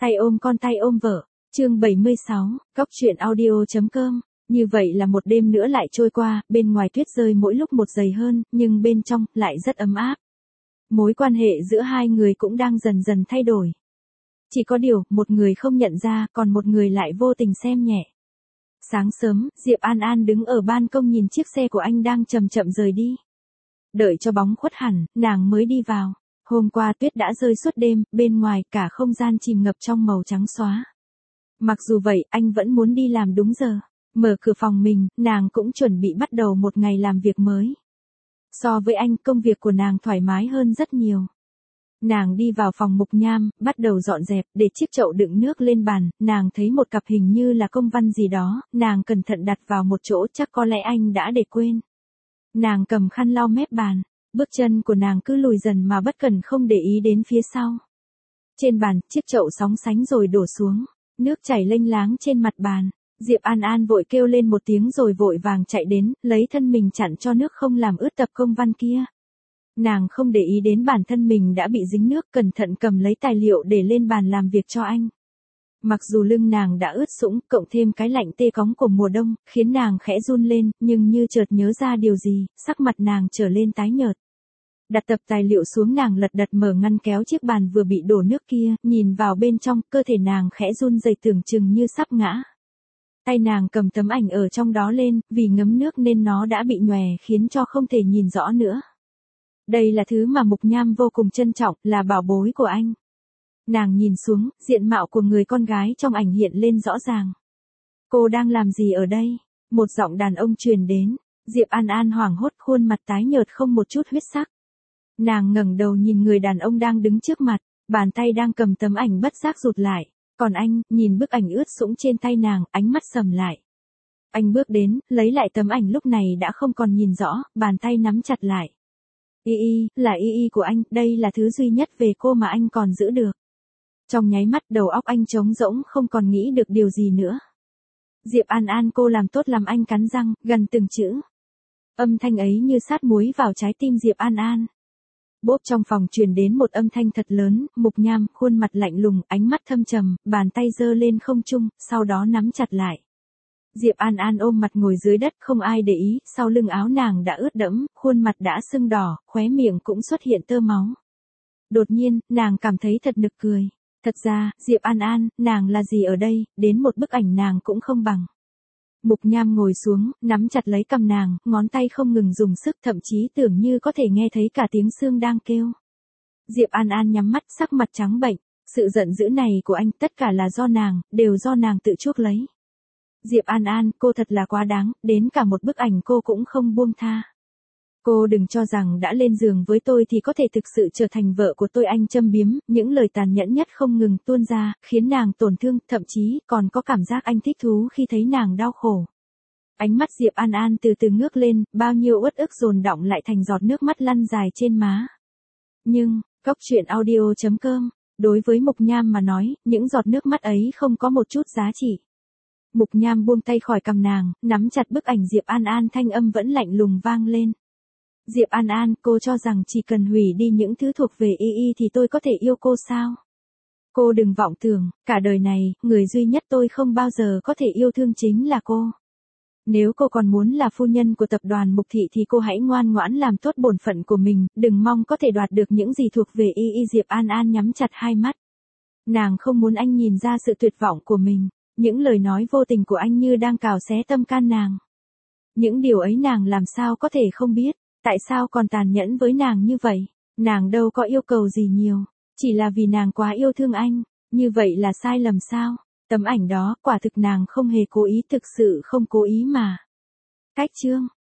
Tay ôm con tay ôm vợ. Chương 76, Góc truyện audio.com. Như vậy là một đêm nữa lại trôi qua, bên ngoài tuyết rơi mỗi lúc một dày hơn, nhưng bên trong lại rất ấm áp. Mối quan hệ giữa hai người cũng đang dần dần thay đổi. Chỉ có điều, một người không nhận ra, còn một người lại vô tình xem nhẹ. Sáng sớm, Diệp An An đứng ở ban công nhìn chiếc xe của anh đang chậm chậm rời đi. Đợi cho bóng khuất hẳn, nàng mới đi vào. Hôm qua tuyết đã rơi suốt đêm, bên ngoài cả không gian chìm ngập trong màu trắng xóa. Mặc dù vậy, anh vẫn muốn đi làm đúng giờ. Mở cửa phòng mình, nàng cũng chuẩn bị bắt đầu một ngày làm việc mới. So với anh, công việc của nàng thoải mái hơn rất nhiều. Nàng đi vào phòng Mục Nham, bắt đầu dọn dẹp, để chiếc chậu đựng nước lên bàn, nàng thấy một cặp hình như là công văn gì đó, nàng cẩn thận đặt vào một chỗ, chắc có lẽ anh đã để quên. Nàng cầm khăn lau mép bàn, bước chân của nàng cứ lùi dần mà bất cần không để ý đến phía sau. Trên bàn, chiếc chậu sóng sánh rồi đổ xuống, nước chảy lênh láng trên mặt bàn. Diệp An An vội kêu lên một tiếng rồi vội vàng chạy đến, lấy thân mình chặn cho nước không làm ướt tập công văn kia. Nàng không để ý đến bản thân mình đã bị dính nước, cẩn thận cầm lấy tài liệu để lên bàn làm việc cho anh. Mặc dù lưng nàng đã ướt sũng, cộng thêm cái lạnh tê cóng của mùa đông, khiến nàng khẽ run lên, nhưng như chợt nhớ ra điều gì, sắc mặt nàng trở lên tái nhợt. Đặt tập tài liệu xuống, nàng lật đật mở ngăn kéo chiếc bàn vừa bị đổ nước kia, nhìn vào bên trong, cơ thể nàng khẽ run rẩy tưởng chừng như sắp ngã. Tay nàng cầm tấm ảnh ở trong đó lên, vì ngấm nước nên nó đã bị nhòe khiến cho không thể nhìn rõ nữa. Đây là thứ mà Mục Nham vô cùng trân trọng, là bảo bối của anh. Nàng nhìn xuống, diện mạo của người con gái trong ảnh hiện lên rõ ràng. Cô đang làm gì ở đây? Một giọng đàn ông truyền đến. Diệp An An hoảng hốt, khuôn mặt tái nhợt không một chút huyết sắc. Nàng ngẩng đầu nhìn người đàn ông đang đứng trước mặt, bàn tay đang cầm tấm ảnh bất giác rụt lại. Còn anh, nhìn bức ảnh ướt sũng trên tay nàng, ánh mắt sầm lại. Anh bước đến, lấy lại tấm ảnh lúc này đã không còn nhìn rõ, bàn tay nắm chặt lại. Y, là Y của anh, đây là thứ duy nhất về cô mà anh còn giữ được. Trong nháy mắt đầu óc anh trống rỗng, không còn nghĩ được điều gì nữa. Diệp An An, cô làm tốt lắm, anh cắn răng, gần từng chữ. Âm thanh ấy như sát muối vào trái tim Diệp An An. Bốp, trong phòng truyền đến một âm thanh thật lớn, Mục Nham, khuôn mặt lạnh lùng, ánh mắt thâm trầm, bàn tay giơ lên không trung, sau đó nắm chặt lại. Diệp An An ôm mặt ngồi dưới đất, không ai để ý, sau lưng áo nàng đã ướt đẫm, khuôn mặt đã sưng đỏ, khóe miệng cũng xuất hiện tơ máu. Đột nhiên, nàng cảm thấy thật nực cười. Thật ra, Diệp An An, nàng là gì ở đây, đến một bức ảnh nàng cũng không bằng. Mục Nham ngồi xuống, nắm chặt lấy cằm nàng, ngón tay không ngừng dùng sức, thậm chí tưởng như có thể nghe thấy cả tiếng xương đang kêu. Diệp An An nhắm mắt, sắc mặt trắng bệch. Sự giận dữ này của anh, tất cả là do nàng, đều do nàng tự chuốc lấy. Diệp An An, cô thật là quá đáng, đến cả một bức ảnh cô cũng không buông tha. Cô đừng cho rằng đã lên giường với tôi thì có thể thực sự trở thành vợ của tôi, anh châm biếm, những lời tàn nhẫn nhất không ngừng tuôn ra, khiến nàng tổn thương, thậm chí còn có cảm giác anh thích thú khi thấy nàng đau khổ. Ánh mắt Diệp An An từ từ ngước lên, bao nhiêu uất ức dồn đọng lại thành giọt nước mắt lăn dài trên má. Nhưng, Góc truyện audio.com, đối với Mục Nham mà nói, những giọt nước mắt ấy không có một chút giá trị. Mục Nham buông tay khỏi cằm nàng, nắm chặt bức ảnh Diệp An An, thanh âm vẫn lạnh lùng vang lên. Diệp An An, cô cho rằng chỉ cần hủy đi những thứ thuộc về Y thì tôi có thể yêu cô sao? Cô đừng vọng tưởng, cả đời này, người duy nhất tôi không bao giờ có thể yêu thương chính là cô. Nếu cô còn muốn là phu nhân của tập đoàn Mục Thị thì cô hãy ngoan ngoãn làm tốt bổn phận của mình, đừng mong có thể đoạt được những gì thuộc về Y. Diệp An An nhắm chặt hai mắt. Nàng không muốn anh nhìn ra sự tuyệt vọng của mình. Những lời nói vô tình của anh như đang cào xé tâm can nàng. Những điều ấy nàng làm sao có thể không biết, tại sao còn tàn nhẫn với nàng như vậy, nàng đâu có yêu cầu gì nhiều, chỉ là vì nàng quá yêu thương anh, như vậy là sai lầm sao? Tấm ảnh đó, quả thực nàng không hề cố ý, thực sự không cố ý mà. Cách chương